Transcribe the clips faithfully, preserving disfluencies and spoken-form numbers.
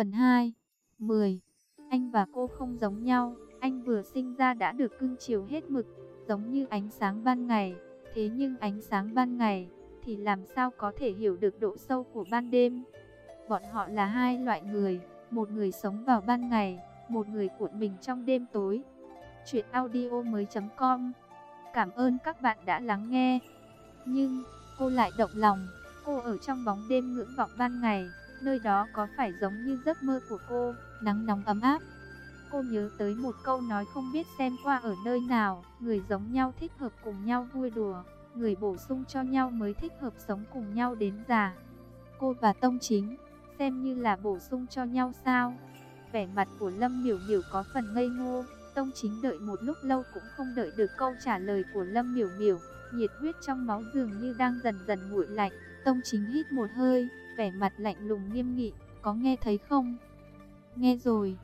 Phần hai. mười. Anh và cô không giống nhau, anh vừa sinh ra đã được cưng chiều hết mực, giống như ánh sáng ban ngày. Thế nhưng ánh sáng ban ngày thì làm sao có thể hiểu được độ sâu của ban đêm. Bọn họ là hai loại người, một người sống vào ban ngày, một người cuộn mình trong đêm tối. Chuyện audio mới chấm com. Cảm ơn các bạn đã lắng nghe. Nhưng cô lại động lòng. Cô ở trong bóng đêm ngưỡng vọng ban ngày. Nơi đó có phải giống như giấc mơ của cô, nắng nóng ấm áp. Cô nhớ tới một câu nói không biết xem qua ở nơi nào. Người giống nhau thích hợp cùng nhau vui đùa, người bổ sung cho nhau mới thích hợp sống cùng nhau đến già. Cô và Tông Chính xem như là bổ sung cho nhau sao? Vẻ mặt của Lâm Miểu Miểu có phần ngây ngô. Tông Chính đợi một lúc lâu cũng không đợi được câu trả lời của Lâm Miểu Miểu. Nhiệt huyết trong máu dường như đang dần dần nguội lạnh. Tông Chính hít một hơi, vẻ mặt lạnh lùng nghiêm nghị. Có nghe thấy không? Nghe rồi.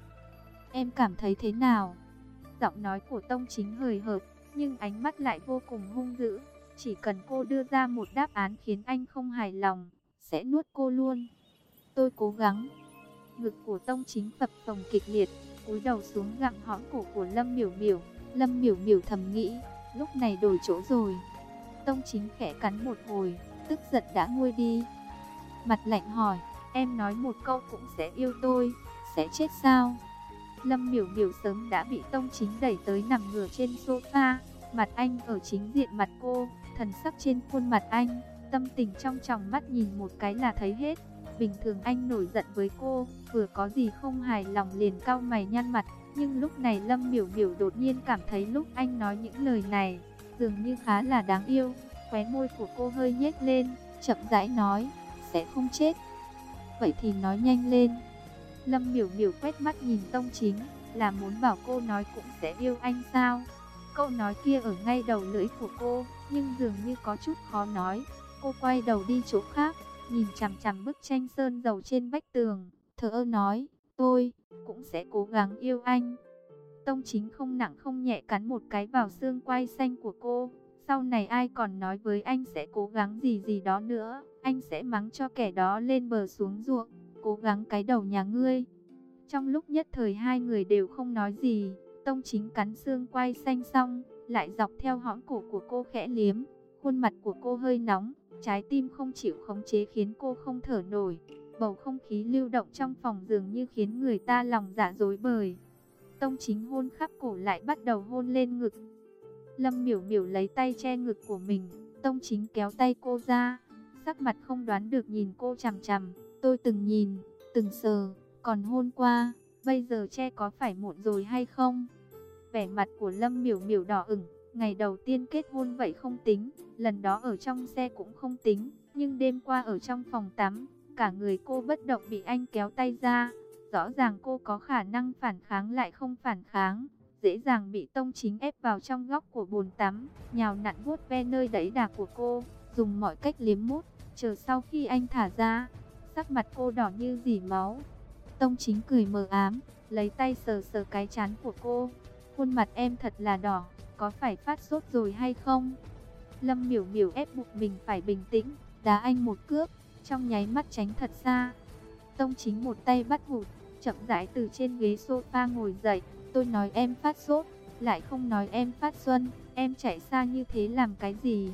Em cảm thấy thế nào? Giọng nói của Tông Chính hời hợt, nhưng ánh mắt lại vô cùng hung dữ. Chỉ cần cô đưa ra một đáp án khiến anh không hài lòng, sẽ nuốt cô luôn. Tôi cố gắng. Ngực của Tông Chính phập phồng kịch liệt, cúi đầu xuống gặm hõm cổ của Lâm Miểu Miểu. Lâm Miểu Miểu thầm nghĩ, lúc này đổi chỗ rồi. Tông Chính khẽ cắn một hồi, tức giận đã nguôi đi. Mặt lạnh hỏi, em nói một câu cũng sẽ yêu tôi, sẽ chết sao? Lâm Miểu Miểu sớm đã bị Tông Chính đẩy tới nằm ngửa trên sofa. Mặt anh ở chính diện mặt cô, thần sắc trên khuôn mặt anh, tâm tình trong tròng mắt nhìn một cái là thấy hết. Bình thường anh nổi giận với cô, vừa có gì không hài lòng liền cau mày nhăn mặt. Nhưng lúc này Lâm Miểu Miểu đột nhiên cảm thấy lúc anh nói những lời này, dường như khá là đáng yêu. Khóe môi của cô hơi nhếch lên, chậm rãi nói, sẽ không chết. Vậy thì nói nhanh lên. Lâm Miểu Miểu quét mắt nhìn Tông Chính, là muốn bảo cô nói cũng sẽ yêu anh sao? Câu nói kia ở ngay đầu lưỡi của cô, nhưng dường như có chút khó nói. Cô quay đầu đi chỗ khác, nhìn chằm chằm bức tranh sơn dầu trên vách tường, thờ ơ nói, tôi cũng sẽ cố gắng yêu anh. Tông Chính không nặng không nhẹ cắn một cái vào xương quai xanh của cô. Sau này ai còn nói với anh sẽ cố gắng gì gì đó nữa, anh sẽ mắng cho kẻ đó lên bờ xuống ruộng, cố gắng cái đầu nhà ngươi. Trong lúc nhất thời hai người đều không nói gì, Tông Chính cắn xương quai xanh xong, lại dọc theo hõm cổ của cô khẽ liếm. Khuôn mặt của cô hơi nóng, trái tim không chịu khống chế khiến cô không thở nổi. Bầu không khí lưu động trong phòng dường như khiến người ta lòng dạ rối bời. Tông Chính hôn khắp cổ lại bắt đầu hôn lên ngực. Lâm Miểu Miểu lấy tay che ngực của mình, Tông Chính kéo tay cô ra, sắc mặt không đoán được nhìn cô chằm chằm. Tôi từng nhìn, từng sờ, còn hôn qua, bây giờ che có phải muộn rồi hay không? Vẻ mặt của Lâm Miểu Miểu đỏ ửng. Ngày đầu tiên kết hôn vậy không tính, lần đó ở trong xe cũng không tính, nhưng đêm qua ở trong phòng tắm, cả người cô bất động bị anh kéo tay ra. Rõ ràng cô có khả năng phản kháng lại không phản kháng, dễ dàng bị Tông Chính ép vào trong góc của bồn tắm, nhào nặn vuốt ve nơi đẫy đà của cô, dùng mọi cách liếm mút, chờ sau khi anh thả ra, sắc mặt cô đỏ như dỉ máu. Tông Chính cười mờ ám, lấy tay sờ sờ cái trán của cô. Khuôn mặt em thật là đỏ, có phải phát sốt rồi hay không? Lâm Miểu Miểu ép buộc mình phải bình tĩnh, đá anh một cước, trong nháy mắt tránh thật xa. Tông Chính một tay bắt hụt, chậm rãi từ trên ghế sofa ngồi dậy. Tôi nói em phát sốt, lại không nói em phát xuân, em chạy xa như thế làm cái gì?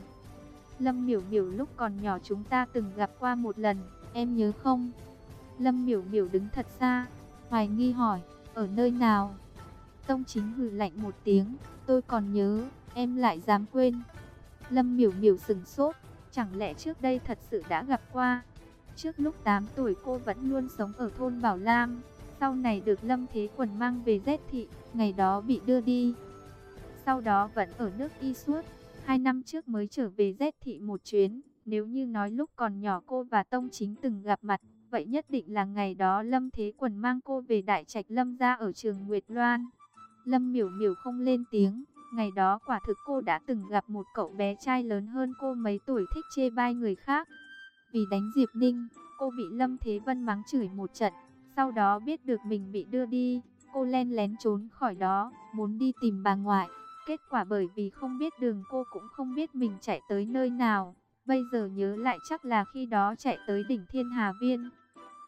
Lâm Miểu Miểu lúc còn nhỏ chúng ta từng gặp qua một lần, em nhớ không? Lâm Miểu Miểu đứng thật xa, hoài nghi hỏi, ở nơi nào? Tông Chính hừ lạnh một tiếng, tôi còn nhớ, em lại dám quên. Lâm Miểu Miểu sừng sốt, chẳng lẽ trước đây thật sự đã gặp qua? Trước lúc tám tuổi cô vẫn luôn sống ở thôn Bảo Lam, sau này được Lâm Thế Quần mang về Z thị, ngày đó bị đưa đi. Sau đó vẫn ở nước Y suốt, hai năm trước mới trở về Z thị một chuyến. Nếu như nói lúc còn nhỏ cô và Tông Chính từng gặp mặt, vậy nhất định là ngày đó Lâm Thế Quần mang cô về Đại Trạch Lâm gia ở trường Nguyệt Loan. Lâm Miểu Miểu không lên tiếng, ngày đó quả thực cô đã từng gặp một cậu bé trai lớn hơn cô mấy tuổi thích chê bai người khác. Vì đánh Diệp Ninh, cô bị Lâm Thế Vân mắng chửi một trận, sau đó biết được mình bị đưa đi, cô len lén trốn khỏi đó, muốn đi tìm bà ngoại. Kết quả bởi vì không biết đường cô cũng không biết mình chạy tới nơi nào, bây giờ nhớ lại chắc là khi đó chạy tới đỉnh Thiên Hà Viên.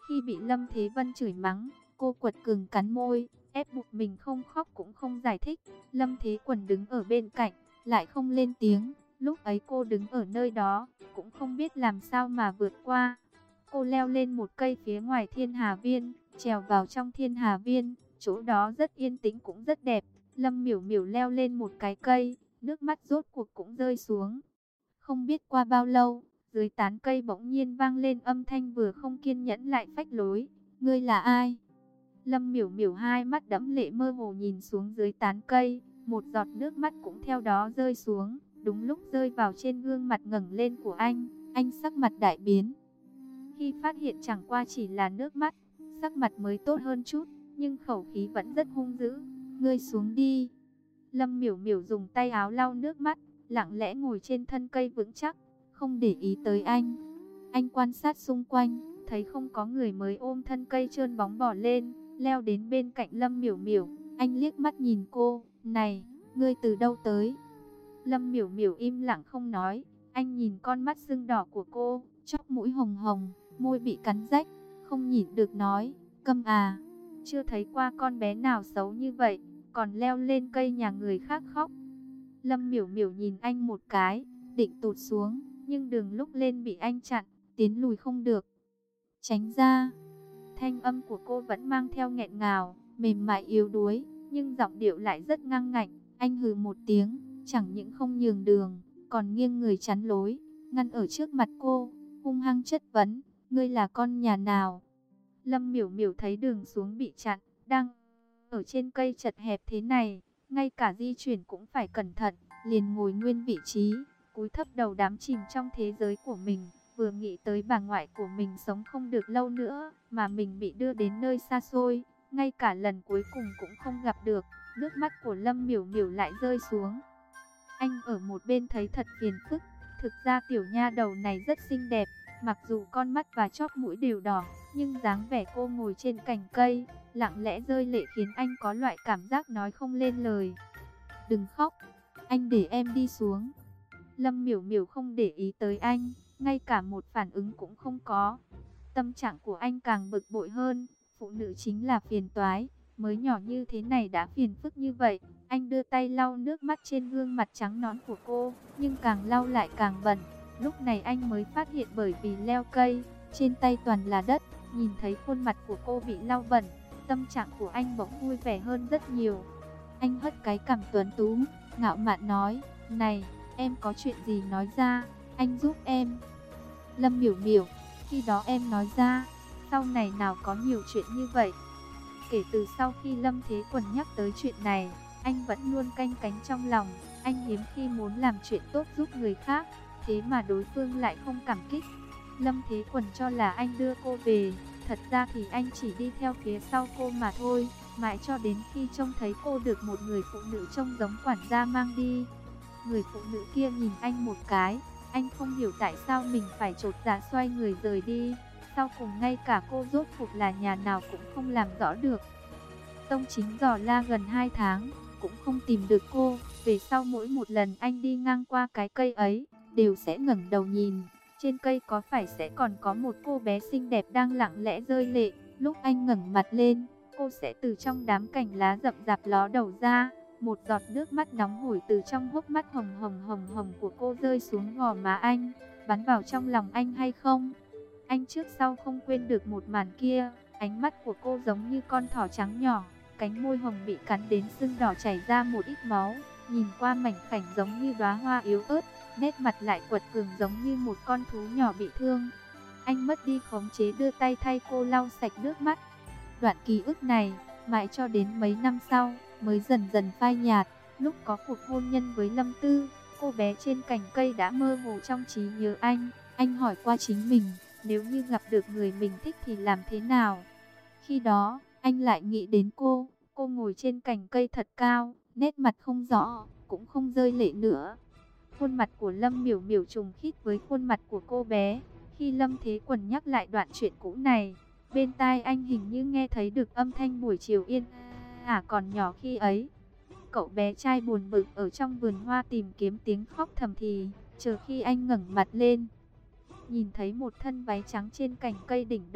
Khi bị Lâm Thế Vân chửi mắng, cô quật cường cắn môi, ép buộc mình không khóc cũng không giải thích. Lâm Thế Quần đứng ở bên cạnh, lại không lên tiếng. Lúc ấy cô đứng ở nơi đó, cũng không biết làm sao mà vượt qua. Cô leo lên một cây phía ngoài Thiên Hà Viên, trèo vào trong Thiên Hà Viên, chỗ đó rất yên tĩnh cũng rất đẹp. Lâm Miểu Miểu leo lên một cái cây, nước mắt rốt cuộc cũng rơi xuống. Không biết qua bao lâu, dưới tán cây bỗng nhiên vang lên âm thanh vừa không kiên nhẫn lại phách lối. Ngươi là ai? Lâm Miểu Miểu hai mắt đẫm lệ mơ hồ nhìn xuống dưới tán cây, một giọt nước mắt cũng theo đó rơi xuống, đúng lúc rơi vào trên gương mặt ngẩng lên của anh, anh sắc mặt đại biến. Khi phát hiện chẳng qua chỉ là nước mắt, sắc mặt mới tốt hơn chút, nhưng khẩu khí vẫn rất hung dữ. Ngươi xuống đi. Lâm Miểu Miểu dùng tay áo lau nước mắt, lặng lẽ ngồi trên thân cây vững chắc, không để ý tới anh. Anh quan sát xung quanh, thấy không có người mới ôm thân cây trơn bóng bỏ lên, leo đến bên cạnh Lâm Miểu Miểu. Anh liếc mắt nhìn cô, này, ngươi từ đâu tới? Lâm Miểu Miểu im lặng không nói, anh nhìn con mắt sưng đỏ của cô, chóp mũi hồng hồng, môi bị cắn rách, không nhịn được nói, câm à, chưa thấy qua con bé nào xấu như vậy, còn leo lên cây nhà người khác khóc. Lâm Miểu Miểu nhìn anh một cái, định tụt xuống, nhưng đường lúc lên bị anh chặn, tiến lùi không được. Tránh ra. Thanh âm của cô vẫn mang theo nghẹn ngào, mềm mại yếu đuối, nhưng giọng điệu lại rất ngang ngạnh. Anh hừ một tiếng, chẳng những không nhường đường, còn nghiêng người chắn lối, ngăn ở trước mặt cô, hung hăng chất vấn, ngươi là con nhà nào? Lâm Miểu Miểu thấy đường xuống bị chặn, đang ở trên cây chật hẹp thế này, ngay cả di chuyển cũng phải cẩn thận, liền ngồi nguyên vị trí, cúi thấp đầu đắm chìm trong thế giới của mình. Vừa nghĩ tới bà ngoại của mình sống không được lâu nữa, mà mình bị đưa đến nơi xa xôi, ngay cả lần cuối cùng cũng không gặp được, nước mắt của Lâm Miểu Miểu lại rơi xuống. Anh ở một bên thấy thật phiền phức, thực ra tiểu nha đầu này rất xinh đẹp, mặc dù con mắt và chóp mũi đều đỏ, nhưng dáng vẻ cô ngồi trên cành cây, lặng lẽ rơi lệ khiến anh có loại cảm giác nói không lên lời. Đừng khóc, anh để em đi xuống. Lâm Miểu Miểu không để ý tới anh, ngay cả một phản ứng cũng không có. Tâm trạng của anh càng bực bội hơn, phụ nữ chính là phiền toái, mới nhỏ như thế này đã phiền phức như vậy. Anh đưa tay lau nước mắt trên gương mặt trắng nõn của cô, nhưng càng lau lại càng bẩn. Lúc này anh mới phát hiện bởi vì leo cây, trên tay toàn là đất, nhìn thấy khuôn mặt của cô bị lau bẩn, tâm trạng của anh bỗng vui vẻ hơn rất nhiều. Anh hất cái cằm tuấn tú, ngạo mạn nói, này, em có chuyện gì nói ra, anh giúp em. Lâm Miểu Miểu, khi đó em nói ra, sau này nào có nhiều chuyện như vậy. Kể từ sau khi Lâm Thế Quần nhắc tới chuyện này, anh vẫn luôn canh cánh trong lòng. Anh hiếm khi muốn làm chuyện tốt giúp người khác, thế mà đối phương lại không cảm kích. Lâm Thế Quần cho là anh đưa cô về, thật ra thì anh chỉ đi theo phía sau cô mà thôi. Mãi cho đến khi trông thấy cô được một người phụ nữ trông giống quản gia mang đi. Người phụ nữ kia nhìn anh một cái, anh không hiểu tại sao mình phải chột dạ xoay người rời đi. Sau cùng ngay cả cô rốt cuộc là nhà nào cũng không làm rõ được. Tông Chính dò la gần hai tháng, cũng không tìm được cô. Về sau mỗi một lần anh đi ngang qua cái cây ấy, đều sẽ ngẩng đầu nhìn. Trên cây có phải sẽ còn có một cô bé xinh đẹp đang lặng lẽ rơi lệ. Lúc anh ngẩng mặt lên, cô sẽ từ trong đám cành lá rậm rạp ló đầu ra. Một giọt nước mắt nóng hổi từ trong hốc mắt hồng hồng hồng hồng của cô rơi xuống gò má anh, bắn vào trong lòng anh hay không? Anh trước sau không quên được một màn kia, ánh mắt của cô giống như con thỏ trắng nhỏ, cánh môi hồng bị cắn đến sưng đỏ chảy ra một ít máu, nhìn qua mảnh khảnh giống như đóa hoa yếu ớt, nét mặt lại quật cường giống như một con thú nhỏ bị thương. Anh mất đi khống chế đưa tay thay cô lau sạch nước mắt. Đoạn ký ức này, mãi cho đến mấy năm sau, mới dần dần phai nhạt. Lúc có cuộc hôn nhân với Lâm Tư, cô bé trên cành cây đã mơ hồ trong trí nhớ anh. Anh hỏi qua chính mình, nếu như gặp được người mình thích thì làm thế nào? Khi đó, anh lại nghĩ đến cô. Cô ngồi trên cành cây thật cao, nét mặt không rõ, cũng không rơi lệ nữa. Khuôn mặt của Lâm Miểu Miểu trùng khít với khuôn mặt của cô bé. Khi Lâm Thế Quần nhắc lại đoạn chuyện cũ này, bên tai anh hình như nghe thấy được âm thanh buổi chiều yên ả còn nhỏ khi ấy. Cậu bé trai buồn bực ở trong vườn hoa tìm kiếm tiếng khóc thầm thì, chờ khi anh ngẩng mặt lên, nhìn thấy một thân váy trắng trên cành cây đỉnh đầu,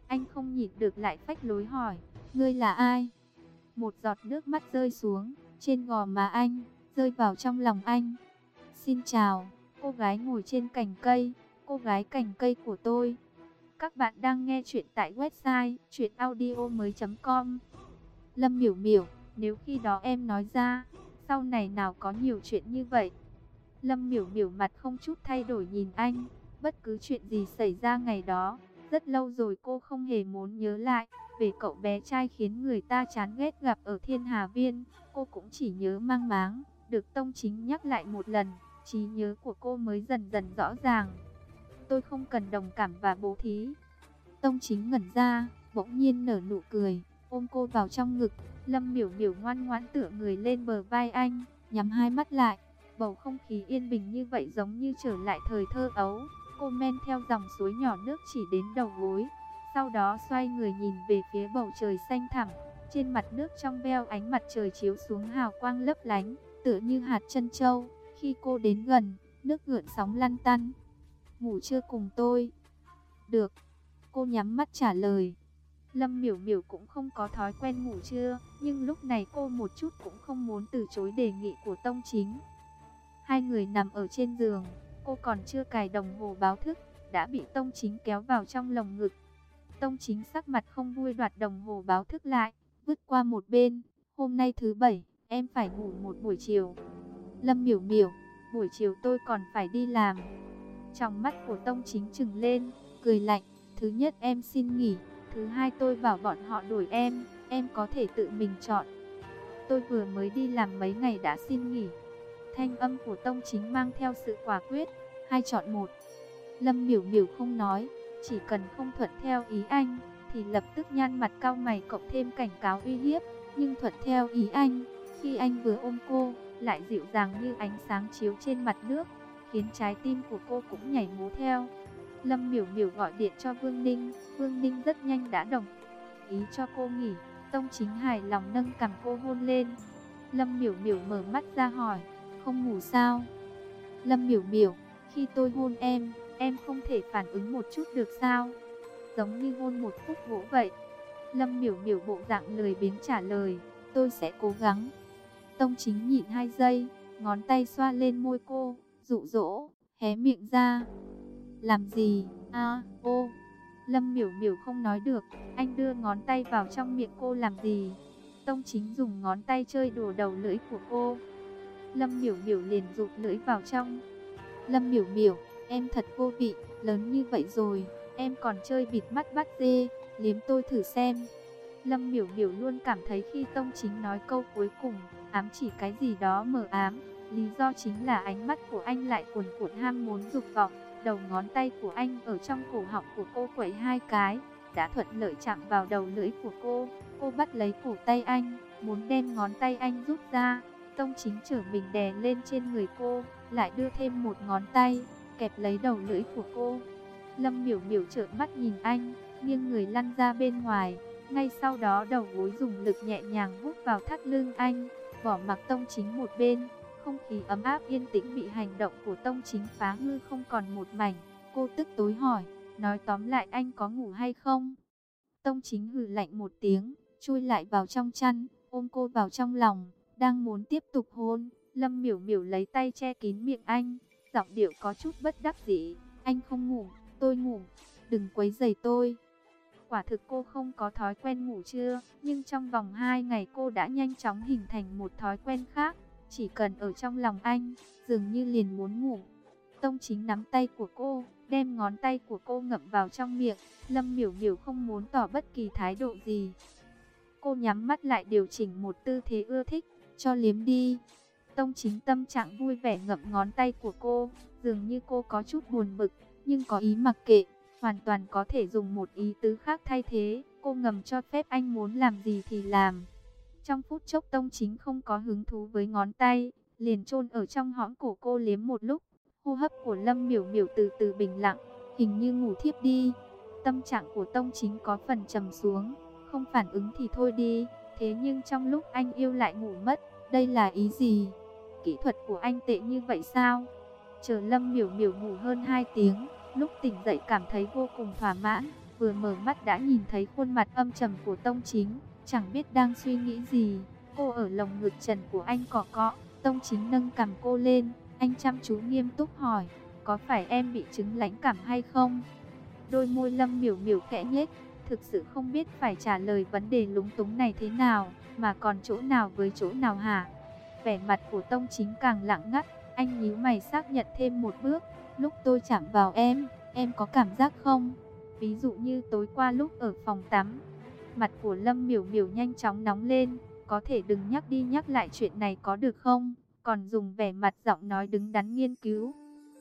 Anh không nhịn được lại phách lối hỏi, ngươi là ai? Một giọt nước mắt rơi xuống trên gò má anh, rơi vào trong lòng anh. Xin chào, cô gái ngồi trên cành cây, cô gái cành cây của tôi. Các bạn đang nghe chuyện tại website truyện audio mới chấm com. Lâm Miểu Miểu, nếu khi đó em nói ra, sau này nào có nhiều chuyện như vậy. Lâm Miểu Miểu mặt không chút thay đổi nhìn anh, bất cứ chuyện gì xảy ra ngày đó, rất lâu rồi cô không hề muốn nhớ lại. Về cậu bé trai khiến người ta chán ghét gặp ở Thiên Hà Viên, cô cũng chỉ nhớ mang máng, được Tông Chính nhắc lại một lần, trí nhớ của cô mới dần dần rõ ràng. Tôi không cần đồng cảm và bố thí. Tông Chính ngẩn ra, bỗng nhiên nở nụ cười, ôm cô vào trong ngực. Lâm Miểu Miểu ngoan ngoãn tựa người lên bờ vai anh, nhắm hai mắt lại. Bầu không khí yên bình như vậy giống như trở lại thời thơ ấu. Cô men theo dòng suối nhỏ nước chỉ đến đầu gối. Sau đó xoay người nhìn về phía bầu trời xanh thẳm. Trên mặt nước trong veo ánh mặt trời chiếu xuống hào quang lấp lánh, tựa như hạt trân châu. Khi cô đến gần, nước gợn sóng lăn tăn. Ngủ chưa cùng tôi? Được. Cô nhắm mắt trả lời. Lâm Miểu Miểu cũng không có thói quen ngủ trưa, nhưng lúc này cô một chút cũng không muốn từ chối đề nghị của Tông Chính. Hai người nằm ở trên giường, cô còn chưa cài đồng hồ báo thức, đã bị Tông Chính kéo vào trong lồng ngực. Tông Chính sắc mặt không vui đoạt đồng hồ báo thức lại, vứt qua một bên. Hôm nay thứ bảy, em phải ngủ một buổi chiều. Lâm Miểu Miểu, buổi chiều tôi còn phải đi làm. Trong mắt của Tông Chính trừng lên, cười lạnh. Thứ nhất em xin nghỉ, thứ hai tôi bảo bọn họ đuổi em, em có thể tự mình chọn. Tôi vừa mới đi làm mấy ngày đã xin nghỉ. Thanh âm của Tông Chính mang theo sự quả quyết, hai chọn một. Lâm Miểu Miểu không nói, chỉ cần không thuận theo ý anh, thì lập tức nhăn mặt cau mày cộng thêm cảnh cáo uy hiếp. Nhưng thuận theo ý anh, khi anh vừa ôm cô, lại dịu dàng như ánh sáng chiếu trên mặt nước, khiến trái tim của cô cũng nhảy múa theo. Lâm Miểu Miểu gọi điện cho Vương Ninh, Vương Ninh rất nhanh đã đồng ý cho cô nghỉ. Tông Chính hài lòng nâng cằm cô hôn lên. Lâm Miểu Miểu mở mắt ra hỏi, không ngủ sao? Lâm Miểu Miểu, khi tôi hôn em, em không thể phản ứng một chút được sao? Giống như hôn một khúc gỗ vậy. Lâm Miểu Miểu bộ dạng lười biếng trả lời, tôi sẽ cố gắng. Tông Chính nhịn hai giây, ngón tay xoa lên môi cô, dụ dỗ, hé miệng ra. Làm gì? À, ô. Lâm Miểu Miểu không nói được, anh đưa ngón tay vào trong miệng cô làm gì? Tông Chính dùng ngón tay chơi đùa đầu lưỡi của cô. Lâm Miểu Miểu liền rụt lưỡi vào trong. Lâm Miểu Miểu, em thật vô vị, lớn như vậy rồi, em còn chơi bịt mắt bắt dê, liếm tôi thử xem. Lâm Miểu Miểu luôn cảm thấy khi Tông Chính nói câu cuối cùng, ám chỉ cái gì đó mờ ám. Lý do chính là ánh mắt của anh lại cuồn cuộn ham muốn dục vọng. Đầu ngón tay của anh ở trong cổ họng của cô quẩy hai cái, đã thuận lợi chạm vào đầu lưỡi của cô. Cô bắt lấy cổ tay anh, muốn đem ngón tay anh rút ra. Tông Chính trở mình đè lên trên người cô, lại đưa thêm một ngón tay, kẹp lấy đầu lưỡi của cô. Lâm Miểu Miểu trợn mắt nhìn anh, nghiêng người lăn ra bên ngoài. Ngay sau đó đầu gối dùng lực nhẹ nhàng hút vào thắt lưng anh, bỏ mặc Tông Chính một bên. Không khí ấm áp yên tĩnh bị hành động của Tông Chính phá hư không còn một mảnh. Cô tức tối hỏi, nói tóm lại anh có ngủ hay không? Tông Chính hừ lạnh một tiếng, chui lại vào trong chăn, ôm cô vào trong lòng, đang muốn tiếp tục hôn. Lâm Miểu Miểu lấy tay che kín miệng anh, giọng điệu có chút bất đắc dĩ, anh không ngủ, tôi ngủ, đừng quấy rầy tôi. Quả thực cô không có thói quen ngủ trưa, nhưng trong vòng hai ngày cô đã nhanh chóng hình thành một thói quen khác. Chỉ cần ở trong lòng anh, dường như liền muốn ngủ. Tông Chính nắm tay của cô, đem ngón tay của cô ngậm vào trong miệng. Lâm Miểu Miểu không muốn tỏ bất kỳ thái độ gì. Cô nhắm mắt lại điều chỉnh một tư thế ưa thích, cho liếm đi. Tông Chính tâm trạng vui vẻ ngậm ngón tay của cô, dường như cô có chút buồn bực, nhưng có ý mặc kệ, hoàn toàn có thể dùng một ý tứ khác thay thế. Cô ngầm cho phép anh muốn làm gì thì làm. Trong phút chốc Tông Chính không có hứng thú với ngón tay, liền chôn ở trong hõm cổ cô liếm một lúc. Hô hấp của Lâm Miểu Miểu từ từ bình lặng, hình như ngủ thiếp đi. Tâm trạng của Tông Chính có phần trầm xuống, không phản ứng thì thôi đi, thế nhưng trong lúc anh yêu lại ngủ mất, đây là ý gì? Kỹ thuật của anh tệ như vậy sao? Chờ Lâm Miểu Miểu ngủ hơn hai tiếng, lúc tỉnh dậy cảm thấy vô cùng thỏa mãn. vừa mở mắt đã nhìn thấy khuôn mặt âm trầm của Tông Chính, chẳng biết đang suy nghĩ gì. Cô ở lồng ngực trần của anh cọ cọ, Tông Chính nâng cằm cô lên, anh chăm chú nghiêm túc hỏi, có phải em bị chứng lãnh cảm hay không? Đôi môi Lâm Miểu Miểu khẽ nhếch, thực sự không biết phải trả lời vấn đề lúng túng này thế nào, mà còn chỗ nào với chỗ nào hả? Vẻ mặt của Tông Chính càng lặng ngắt, anh nhíu mày xác nhận thêm một bước, lúc tôi chạm vào em, em có cảm giác không? Ví dụ như tối qua lúc ở phòng tắm. Mặt của Lâm Miểu Miểu nhanh chóng nóng lên, có thể đừng nhắc đi nhắc lại chuyện này có được không? Còn dùng vẻ mặt giọng nói đứng đắn nghiên cứu.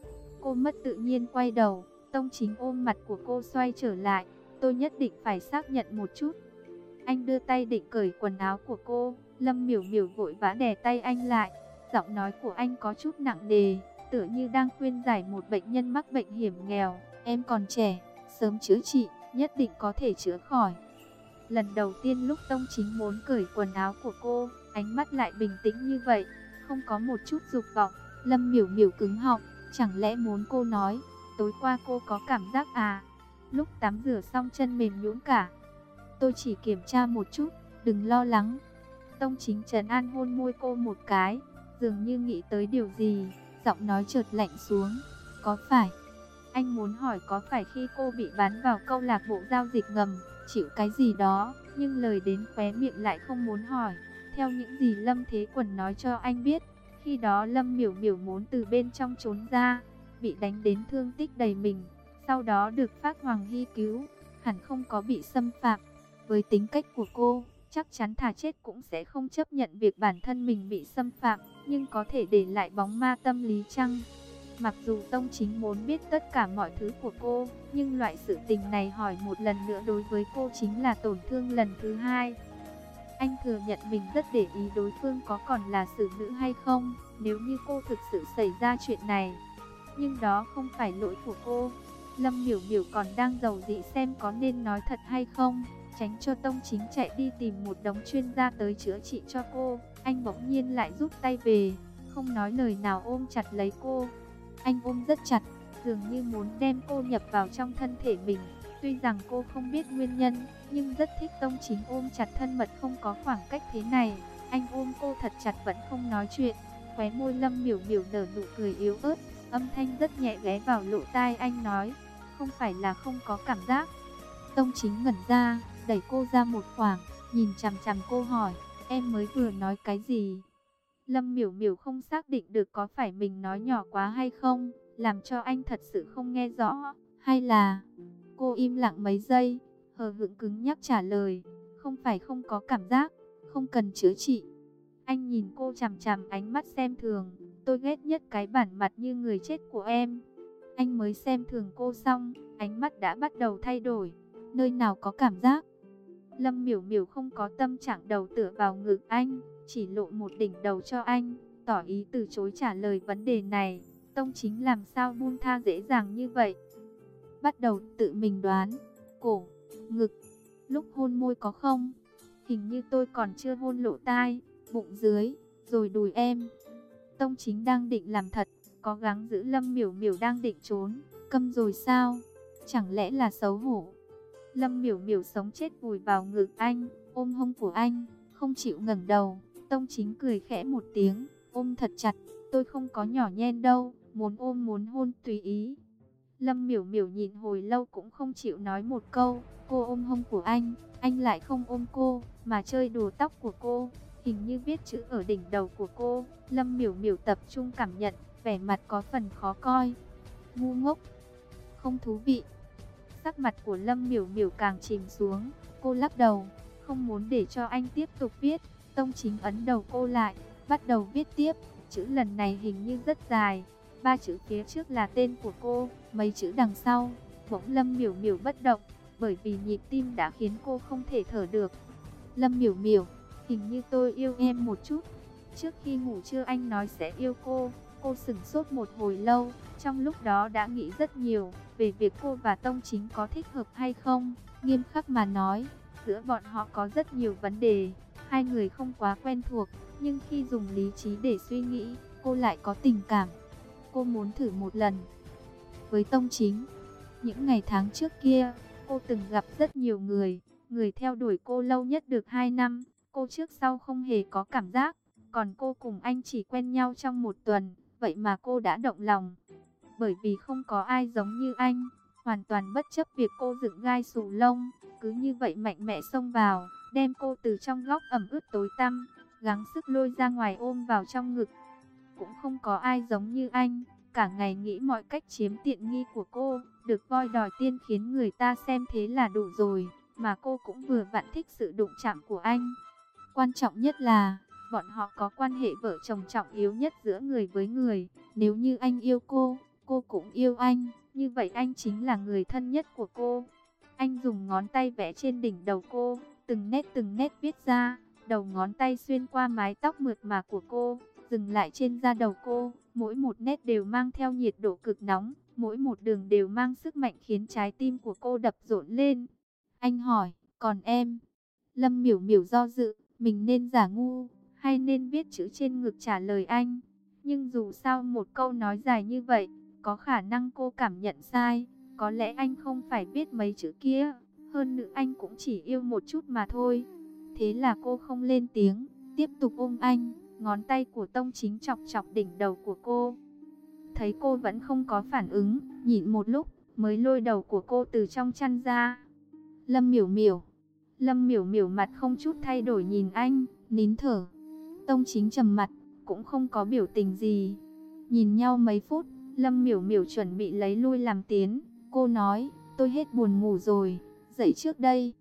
Cô mất tự nhiên quay đầu, Tông Chính ôm mặt của cô xoay trở lại, tôi nhất định phải xác nhận một chút. Anh đưa tay định cởi quần áo của cô, Lâm Miểu Miểu vội vã đè tay anh lại. Giọng nói của anh có chút nặng nề, tựa như đang khuyên giải một bệnh nhân mắc bệnh hiểm nghèo. Em còn trẻ, sớm chữa trị, nhất định có thể chữa khỏi. Lần đầu tiên lúc Tông Chính muốn cởi quần áo của cô, ánh mắt lại bình tĩnh như vậy, không có một chút dục vọng. Lâm Miểu Miểu cứng họng, chẳng lẽ muốn cô nói, tối qua cô có cảm giác à? Lúc tắm rửa xong chân mềm nhũn cả. Tôi chỉ kiểm tra một chút, đừng lo lắng. Tông Chính trấn an hôn môi cô một cái, dường như nghĩ tới điều gì, giọng nói chợt lạnh xuống. Có phải, anh muốn hỏi có phải khi cô bị bán vào câu lạc bộ giao dịch ngầm, chịu cái gì đó, nhưng lời đến khóe miệng lại không muốn hỏi. Theo những gì Lâm Thế Quần nói cho anh biết, khi đó Lâm Miểu Miểu muốn từ bên trong trốn ra, bị đánh đến thương tích đầy mình, sau đó được Phác Hoàng Hy cứu, hẳn không có bị xâm phạm. Với tính cách của cô, chắc chắn thà chết cũng sẽ không chấp nhận việc bản thân mình bị xâm phạm, nhưng có thể để lại bóng ma tâm lý chăng? Mặc dù Tông Chính muốn biết tất cả mọi thứ của cô, nhưng loại sự tình này hỏi một lần nữa đối với cô chính là tổn thương lần thứ hai. Anh thừa nhận mình rất để ý đối phương có còn là xử nữ hay không, nếu như cô thực sự xảy ra chuyện này. Nhưng đó không phải lỗi của cô. Lâm Miểu Miểu còn đang dầu dĩ xem có nên nói thật hay không, tránh cho Tông Chính chạy đi tìm một đống chuyên gia tới chữa trị cho cô. Anh bỗng nhiên lại rút tay về, không nói lời nào ôm chặt lấy cô. Anh ôm rất chặt, dường như muốn đem cô nhập vào trong thân thể mình. Tuy rằng cô không biết nguyên nhân, nhưng rất thích Tông Chính ôm chặt thân mật không có khoảng cách thế này. Anh ôm cô thật chặt vẫn không nói chuyện. Khóe môi Lâm Miểu Miểu nở nụ cười yếu ớt, âm thanh rất nhẹ ghé vào lỗ tai anh nói, không phải là không có cảm giác. Tông Chính ngẩn ra, đẩy cô ra một khoảng, nhìn chằm chằm cô hỏi, em mới vừa nói cái gì? Lâm Miểu Miểu không xác định được có phải mình nói nhỏ quá hay không, làm cho anh thật sự không nghe rõ, hay là... Cô im lặng mấy giây, hờ hững cứng nhắc trả lời, không phải không có cảm giác, không cần chữa trị. Anh nhìn cô chằm chằm ánh mắt xem thường, tôi ghét nhất cái bản mặt như người chết của em. Anh mới xem thường cô xong, ánh mắt đã bắt đầu thay đổi, nơi nào có cảm giác. Lâm Miểu Miểu không có tâm trạng đầu tựa vào ngực anh, chỉ lộ một đỉnh đầu cho anh, tỏ ý từ chối trả lời vấn đề này. Tông Chính làm sao buông tha dễ dàng như vậy? Bắt đầu tự mình đoán, cổ, ngực, lúc hôn môi có không? Hình như tôi còn chưa hôn lỗ tai, bụng dưới, rồi đùi em. Tông Chính đang định làm thật, cố gắng giữ Lâm Miểu Miểu đang định trốn, câm rồi sao? Chẳng lẽ là xấu hổ? Lâm Miểu Miểu sống chết vùi vào ngực anh, ôm hông của anh, không chịu ngẩng đầu. Tông Chính cười khẽ một tiếng, ôm thật chặt, tôi không có nhỏ nhen đâu, muốn ôm muốn hôn tùy ý. Lâm Miểu Miểu nhìn hồi lâu cũng không chịu nói một câu, cô ôm hông của anh, anh lại không ôm cô, mà chơi đùa tóc của cô, hình như viết chữ ở đỉnh đầu của cô. Lâm Miểu Miểu tập trung cảm nhận, vẻ mặt có phần khó coi. Ngu ngốc, không thú vị. Sắc mặt của Lâm Miểu Miểu càng chìm xuống, cô lắc đầu, không muốn để cho anh tiếp tục viết. Tông Chính ấn đầu cô lại, bắt đầu viết tiếp, chữ lần này hình như rất dài. Ba chữ phía trước là tên của cô, mấy chữ đằng sau. Bỗng Lâm Miểu Miểu bất động, bởi vì nhịp tim đã khiến cô không thể thở được. Lâm Miểu Miểu, hình như tôi yêu em một chút. Trước khi ngủ trưa anh nói sẽ yêu cô. Cô sửng sốt một hồi lâu, trong lúc đó đã nghĩ rất nhiều về việc cô và Tông Chính có thích hợp hay không. Nghiêm khắc mà nói, giữa bọn họ có rất nhiều vấn đề, hai người không quá quen thuộc, nhưng khi dùng lý trí để suy nghĩ, cô lại có tình cảm. Cô muốn thử một lần với Tông Chính. Những ngày tháng trước kia, cô từng gặp rất nhiều người, người theo đuổi cô lâu nhất được hai năm, cô trước sau không hề có cảm giác, còn cô cùng anh chỉ quen nhau trong một tuần, vậy mà cô đã động lòng. Bởi vì không có ai giống như anh, hoàn toàn bất chấp việc cô dựng gai xù lông, cứ như vậy mạnh mẽ xông vào, đem cô từ trong góc ẩm ướt tối tăm, gắng sức lôi ra ngoài ôm vào trong ngực. Cũng không có ai giống như anh, cả ngày nghĩ mọi cách chiếm tiện nghi của cô, được voi đòi tiên khiến người ta xem thế là đủ rồi, mà cô cũng vừa vặn thích sự đụng chạm của anh. Quan trọng nhất là, bọn họ có quan hệ vợ chồng trọng yếu nhất giữa người với người, nếu như anh yêu cô, cô cũng yêu anh, như vậy anh chính là người thân nhất của cô. Anh dùng ngón tay vẽ trên đỉnh đầu cô, từng nét từng nét viết ra, đầu ngón tay xuyên qua mái tóc mượt mà của cô, dừng lại trên da đầu cô, mỗi một nét đều mang theo nhiệt độ cực nóng, mỗi một đường đều mang sức mạnh khiến trái tim của cô đập rộn lên. Anh hỏi, còn em? Lâm Miểu Miểu do dự, mình nên giả ngu, hay nên viết chữ trên ngực trả lời anh. Nhưng dù sao một câu nói dài như vậy, có khả năng cô cảm nhận sai, có lẽ anh không phải viết mấy chữ kia, hơn nữa anh cũng chỉ yêu một chút mà thôi. Thế là cô không lên tiếng, tiếp tục ôm anh, ngón tay của Tông Chính chọc chọc đỉnh đầu của cô. Thấy cô vẫn không có phản ứng, nhịn một lúc, mới lôi đầu của cô từ trong chăn ra. Lâm Miểu Miểu. Lâm Miểu Miểu mặt không chút thay đổi nhìn anh, nín thở. Tông Chính trầm mặt, cũng không có biểu tình gì. Nhìn nhau mấy phút, Lâm Miểu Miểu chuẩn bị lấy lui làm tiến. Cô nói, tôi hết buồn ngủ rồi, dậy trước đây.